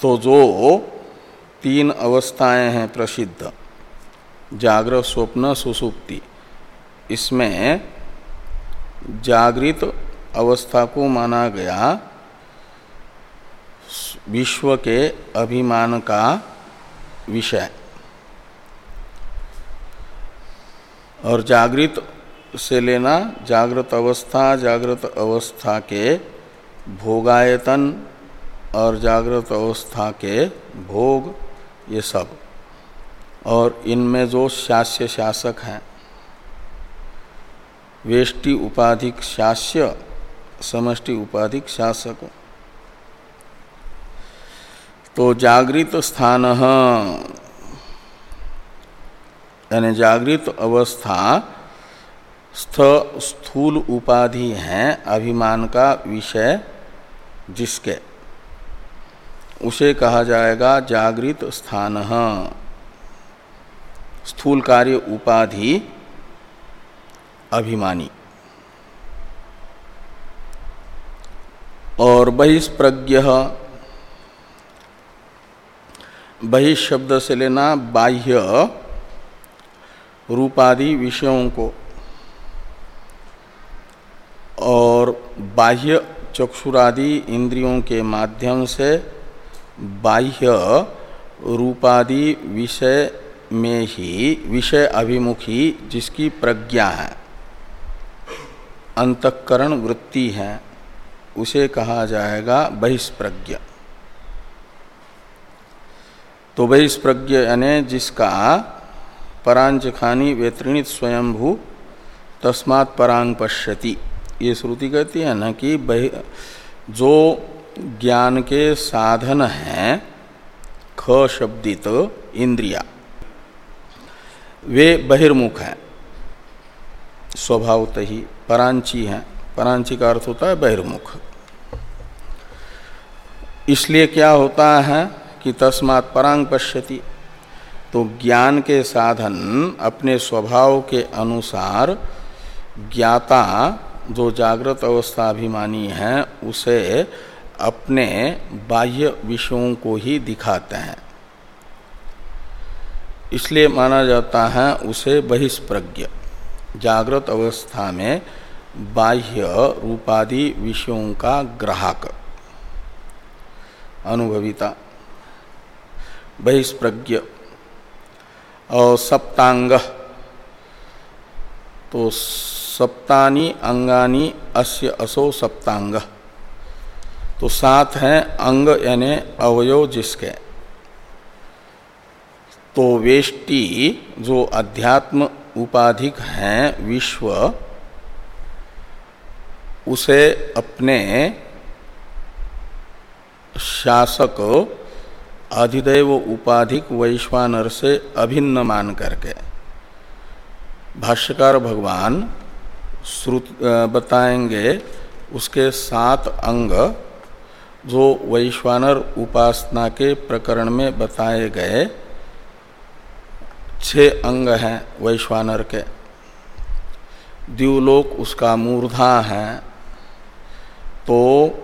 तो जो तीन अवस्थाएं हैं प्रसिद्ध, जागृत, स्वप्न, सुषुप्ति, इसमें जागृत अवस्था को माना गया विश्व के अभिमान का विषय, और जागृत से लेना जागृत अवस्था, जागृत अवस्था के भोगायतन और जागृत अवस्था के भोग, ये सब, और इनमें जो शास्य शासक हैं, वेष्टि उपाधिक शास्य, समष्टि उपाधिक शासक। तो जागृत स्थान यानी जागृत अवस्था स्थ स्थूल उपाधि हैं अभिमान का विषय जिसके, उसे कहा जाएगा जागृत स्थान। स्थूल कार्य उपाधि अभिमानी। और बहिष्प्रज्ञ, बहिष शब्द से लेना बाह्य रूपादि विषयों को, और बाह्य चक्षुरादि इंद्रियों के माध्यम से बाह्य रूपादि विषय में ही विषय अभिमुखी जिसकी प्रज्ञा है, अंतःकरण वृत्ति है, उसे कहा जाएगा बहिष्प्रज्ञ। तो बहिष्प्रज्ञ यानी जिसका परांचखानी व्यतृणित स्वयंभू तस्मात् परांग पश्यति, ये श्रुति कहती है ना कि जो ज्ञान के साधन हैं ख शब्दित इंद्रिया, वे बहिर्मुख हैं स्वभावतः ही, परांची हैं। परांची का अर्थ होता है बहिर्मुख। इसलिए क्या होता है कि तस्मात् परांग पश्यति, तो ज्ञान के साधन अपने स्वभाव के अनुसार ज्ञाता जो जागृत अवस्था अभिमानी है उसे अपने बाह्य विषयों को ही दिखाते हैं, इसलिए माना जाता है उसे बहिष्प्रज्ञ। जागृत अवस्था में बाह्य रूपादि विषयों का ग्राहक, अनुभविता, बहिष्प्रज्ञ। और सप्तांग, तो सप्तानि अंगानि अस्य असो सप्तांग, तो सात हैं अंग यानी अवयव जिसके। तो वेष्टि जो अध्यात्म उपाधिक हैं विश्व, उसे अपने शासक अधिदैव उपाधिक वैश्वानर से अभिन्न मान करके भाष्यकार भगवान श्रुत बताएंगे उसके सात अंग जो वैश्वानर उपासना के प्रकरण में बताए गए छह अंग हैं वैश्वानर के। द्युलोक उसका मूर्धा है, तो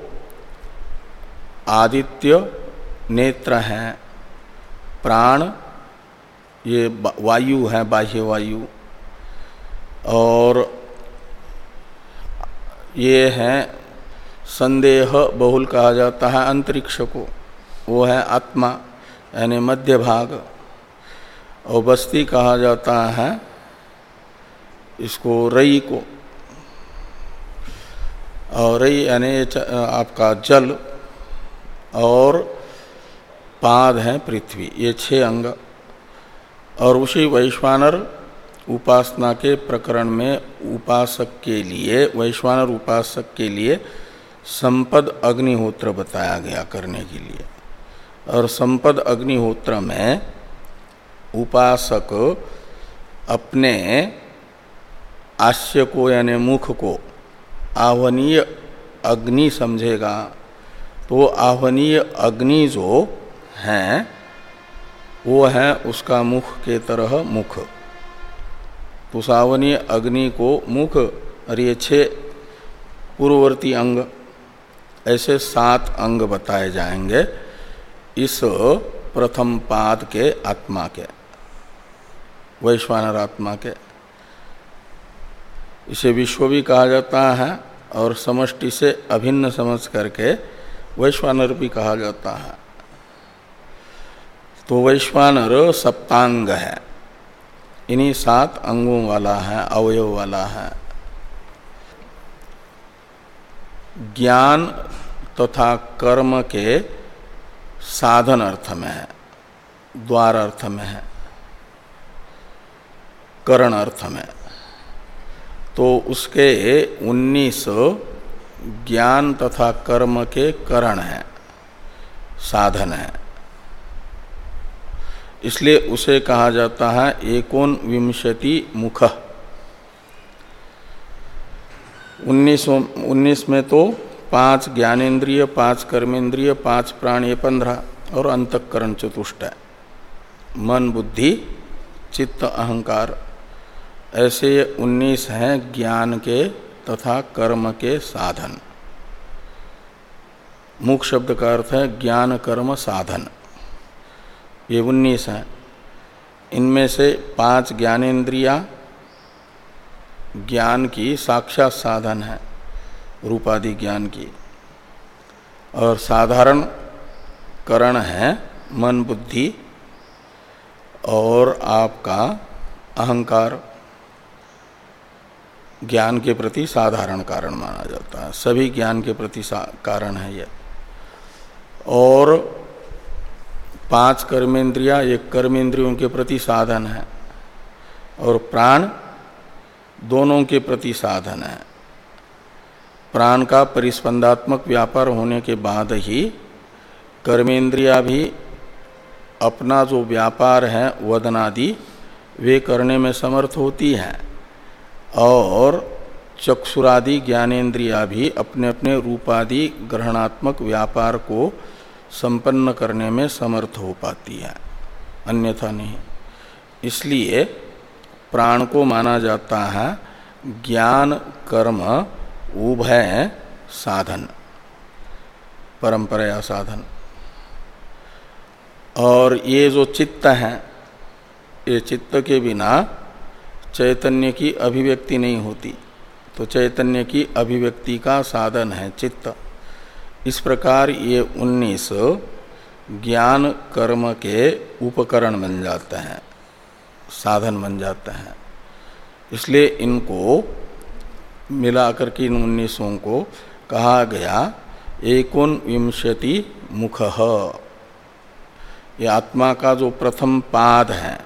आदित्य नेत्र हैं, प्राण ये वायु है, बाह्य वायु, और ये है संदेह बहुल कहा जाता है अंतरिक्ष को, वो है आत्मा यानी मध्य भाग। और बस्ती कहा जाता है इसको रई को, और रई यानी आपका जल, और पाद है पृथ्वी, ये छह अंग। और उसी वैश्वानर उपासना के प्रकरण में उपासक के लिए, वैश्वानर उपासक के लिए संपद अग्निहोत्र बताया गया करने के लिए। और संपद अग्निहोत्र में उपासक अपने आस्य को यानी मुख को आह्वनीय अग्नि समझेगा। तो आह्वनीय अग्नि जो है वो है उसका मुख के तरह मुख। तो सावनीय अग्नि को मुख, और ये छह पूर्ववर्ती अंग, ऐसे सात अंग बताए जाएंगे इस प्रथम पाद के आत्मा के, वैश्वानर आत्मा के। इसे विश्व भी कहा जाता है और समष्टि से अभिन्न समझ करके वैश्वानर भी कहा जाता है। तो वैश्वानर सप्तांग है, इन्हीं सात अंगों वाला है, अवयव वाला है। ज्ञान तथा कर्म के साधन अर्थ में है, द्वार अर्थ में है, करण अर्थ में। तो उसके उन्नीस ज्ञान तथा कर्म के करण हैं, साधन है। इसलिए उसे कहा जाता है एकोन विंशति मुख। उन्नीस उन्नीस में तो पांच ज्ञानेन्द्रिय, पांच कर्मेंद्रिय, पांच प्राण, ये पंद्रह, और अंतःकरण चतुष्ट है, मन बुद्धि चित्त अहंकार। ऐसे ये उन्नीस हैं ज्ञान के तथा कर्म के साधन। मुख शब्द का अर्थ है ज्ञान कर्म साधन। ये उन्नीस हैं। इनमें से पांच ज्ञानेन्द्रियां ज्ञान की साक्षात साधन है, रूपादि ज्ञान की, और साधारण करण है मन बुद्धि और आपका अहंकार। ज्ञान के प्रति साधारण कारण माना जाता है, सभी ज्ञान के प्रति कारण है ये। और पांच कर्मेंद्रियां एक कर्मेंद्रियों के प्रति साधन है, और प्राण दोनों के प्रति साधन है। प्राण का परिस्पंदात्मक व्यापार होने के बाद ही कर्मेंद्रियां भी अपना जो व्यापार है वदनादि वे करने में समर्थ होती हैं, और चक्षुरादि ज्ञानेन्द्रियां भी अपने अपने रूपादि ग्रहणात्मक व्यापार को संपन्न करने में समर्थ हो पाती है, अन्यथा नहीं। इसलिए प्राण को माना जाता है ज्ञान कर्म उभय साधन, परंपरा साधन। और ये जो चित्त है, ये चित्त के बिना चैतन्य की अभिव्यक्ति नहीं होती, तो चैतन्य की अभिव्यक्ति का साधन है चित्त। इस प्रकार ये उन्नीस ज्ञान कर्म के उपकरण बन जाते हैं, साधन बन जाते हैं। इसलिए इनको मिलाकर के इन उन्नीसों को कहा गया एकोन विंशति मुख। ये आत्मा का जो प्रथम पाद है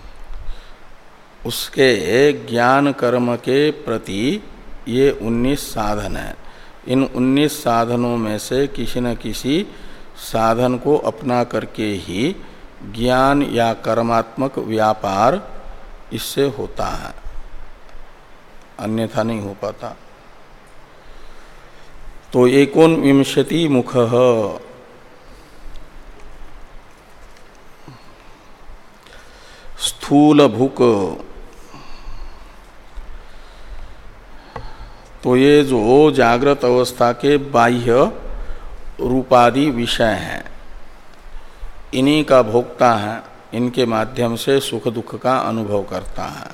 उसके ज्ञान कर्म के प्रति ये उन्नीस साधन है। इन उन्नीस साधनों में से किसी न किसी साधन को अपना करके ही ज्ञान या कर्मात्मक व्यापार इससे होता है, अन्यथा नहीं हो पाता। तो एकोन विंशति मुख स्थूल भूक। तो ये जो जागृत अवस्था के बाह्य रूपादि विषय हैं, इन्हीं का भोक्ता है, इनके माध्यम से सुख दुख का अनुभव करता है।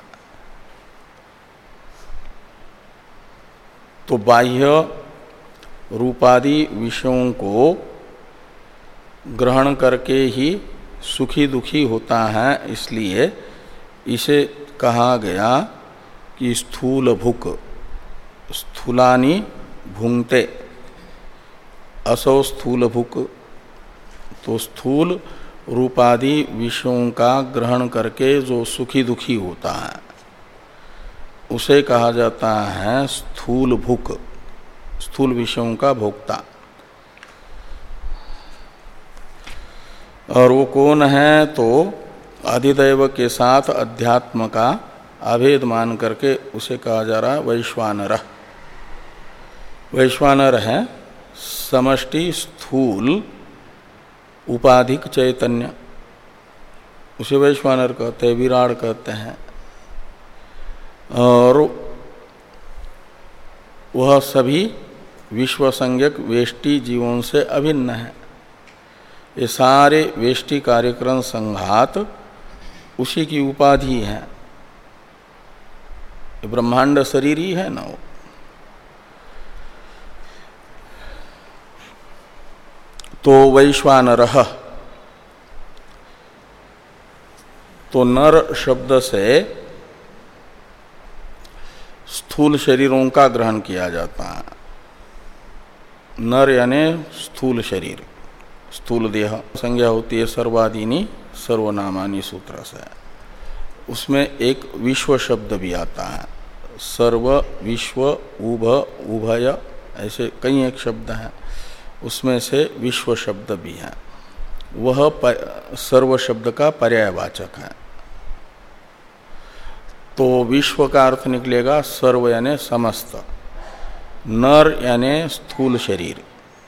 तो बाह्य रूपादि विषयों को ग्रहण करके ही सुखी दुखी होता है, इसलिए इसे कहा गया कि स्थूल भुक। स्थूलानि भुंक्ते, असौ स्थूल भुक। तो स्थूल रूपादि विषयों का ग्रहण करके जो सुखी दुखी होता है उसे कहा जाता है स्थूल भुक, स्थूल विषयों का भोक्ता। और वो कौन है? तो अधिदैव के साथ अध्यात्म का अभेद मान करके उसे कहा जा रहा है वैश्वानर। वैश्वानर है समष्टि स्थूल उपाधिक चैतन्य, उसे वैश्वानर कहते हैं, विराट कहते हैं। और वह सभी विश्व संज्ञक वेष्टि जीवों से अभिन्न है। ये सारे वेष्टि कार्यक्रम संघात उसी की उपाधि है। ब्रह्मांड शरीर ही है ना वो। तो वैश्वानरः, तो नर शब्द से स्थूल शरीरों का ग्रहण किया जाता है। नर यानी स्थूल शरीर, स्थूल देह। संज्ञा होती है सर्वादीनी सर्वनामानी सूत्र से। उसमें एक विश्व शब्द भी आता है। सर्व, विश्व, उभ, उभय, ऐसे कई एक शब्द हैं। उसमें से विश्व शब्द भी है। वह सर्व शब्द का पर्यायवाचक है। तो विश्व का अर्थ निकलेगा सर्व यानी समस्त, नर यानी स्थूल शरीर,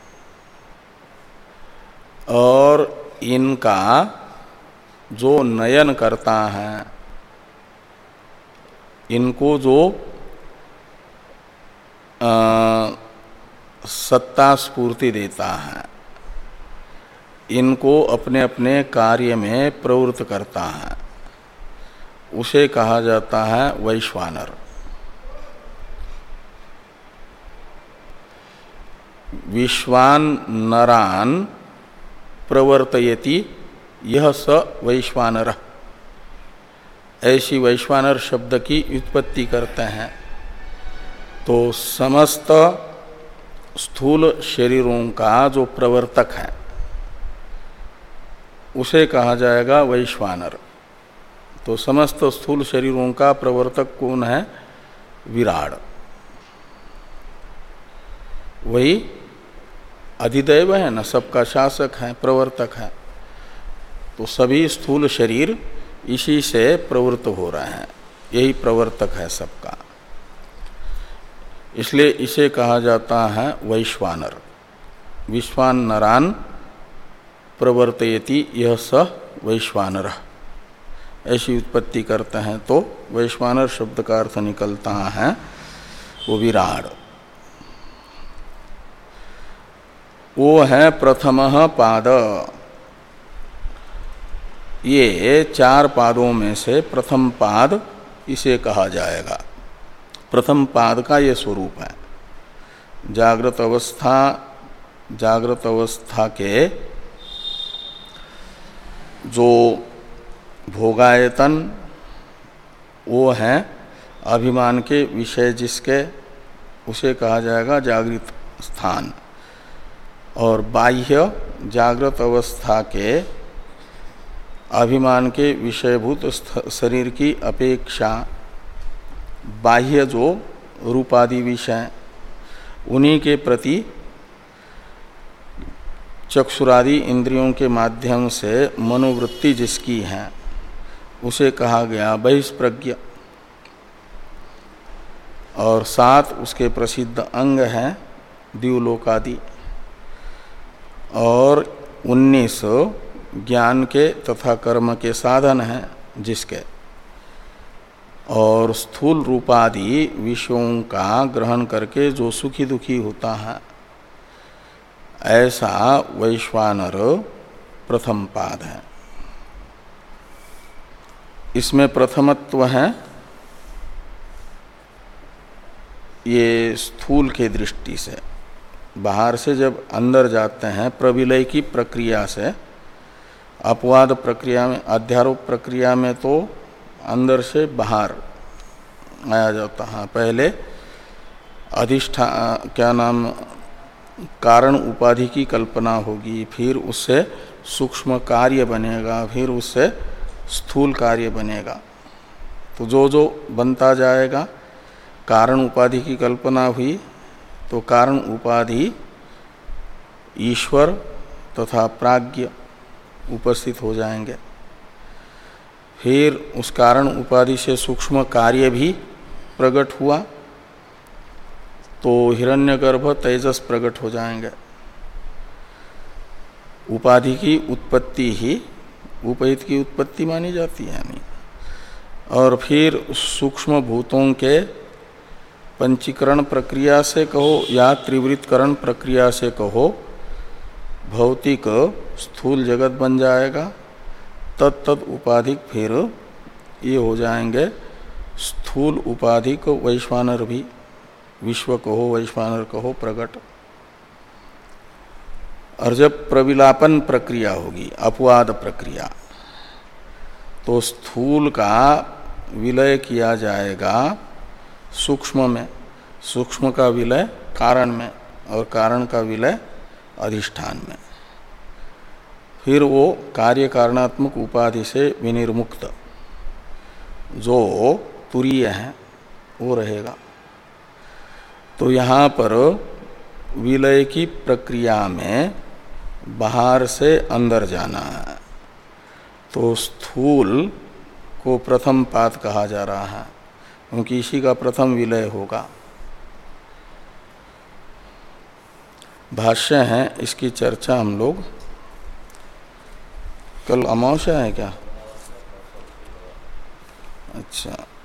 और इनका जो नयन करता है, इनको जो आ, सत्ता स्फूर्ति देता है, इनको अपने अपने कार्य में प्रवृत्त करता है, उसे कहा जाता है वैश्वानर। विश्वान नरान प्रवर्तयति यह स वैश्वानर, ऐसी वैश्वानर शब्द की व्युत्पत्ति करते हैं। तो समस्त स्थूल शरीरों का जो प्रवर्तक है उसे कहा जाएगा वैश्वानर। तो समस्त स्थूल शरीरों का प्रवर्तक कौन है? विराड। वही अधिदैव है ना, सबका शासक है, प्रवर्तक है। तो सभी स्थूल शरीर इसी से प्रवृत्त हो रहे हैं, यही प्रवर्तक है सबका। इसलिए इसे कहा जाता है वैश्वानर। विश्वान नरान प्रवर्तयति यह स वैश्वानर, ऐसी उत्पत्ति करते हैं। तो वैश्वानर शब्द का अर्थ निकलता है वो विराड। वो है प्रथम पाद। ये चार पादों में से प्रथम पाद इसे कहा जाएगा। प्रथम पाद का ये स्वरूप है। जागृत अवस्था, जागृत अवस्था के जो भोगायतन वो हैं अभिमान के विषय जिसके, उसे कहा जाएगा जागृत स्थान। और बाह्य जागृत अवस्था के अभिमान के विषयभूत शरीर की अपेक्षा बाह्य जो रूपादि विषय, उन्हीं के प्रति चक्षुरादि इंद्रियों के माध्यम से मनोवृत्ति जिसकी है उसे कहा गया बहिष्प्रज्ञ। और सात उसके प्रसिद्ध अंग हैं द्युलोकादि, और उन्नीस ज्ञान के तथा कर्म के साधन हैं जिसके। और स्थूल रूपादि विषयों का ग्रहण करके जो सुखी दुखी होता है, ऐसा वैश्वानर प्रथम पाद है। इसमें प्रथमत्व है ये स्थूल के दृष्टि से। बाहर से जब अंदर जाते हैं प्रविलय की प्रक्रिया से, अपवाद प्रक्रिया में, अध्यारोप प्रक्रिया में तो अंदर से बाहर आया जाता है। पहले अधिष्ठान क्या नाम कारण उपाधि की कल्पना होगी, फिर उससे सूक्ष्म कार्य बनेगा, फिर उससे स्थूल कार्य बनेगा। तो जो जो बनता जाएगा, कारण उपाधि की कल्पना हुई तो कारण उपाधि ईश्वर तथा प्राज्ञ उपस्थित हो जाएंगे। फिर उस कारण उपाधि से सूक्ष्म कार्य भी प्रकट हुआ तो हिरण्यगर्भ तेजस प्रकट हो जाएंगे। उपाधि की उत्पत्ति ही उपहित की उत्पत्ति मानी जाती है नहीं। और फिर सूक्ष्म भूतों के पंचीकरण प्रक्रिया से कहो या त्रिवृत्करण प्रक्रिया से कहो, भौतिक स्थूल जगत बन जाएगा, तत् तद उपाधिक फिर ये हो जाएंगे स्थूल उपाधिक वैश्वानर भी, विश्व कहो वैश्वानर कहो प्रगट। और जब प्रविलापन प्रक्रिया होगी, अपवाद प्रक्रिया, तो स्थूल का विलय किया जाएगा सूक्ष्म में, सूक्ष्म का विलय कारण में, और कारण का विलय अधिष्ठान में। फिर वो कार्य कारणात्मक उपाधि से विनिर्मुक्त जो तुरीय है वो रहेगा। तो यहाँ पर विलय की प्रक्रिया में बाहर से अंदर जाना है, तो स्थूल को प्रथम पाद कहा जा रहा है, क्योंकि इसी का प्रथम विलय होगा। भाष्य है, इसकी चर्चा हम लोग कल अमावस्या है क्या? अच्छा।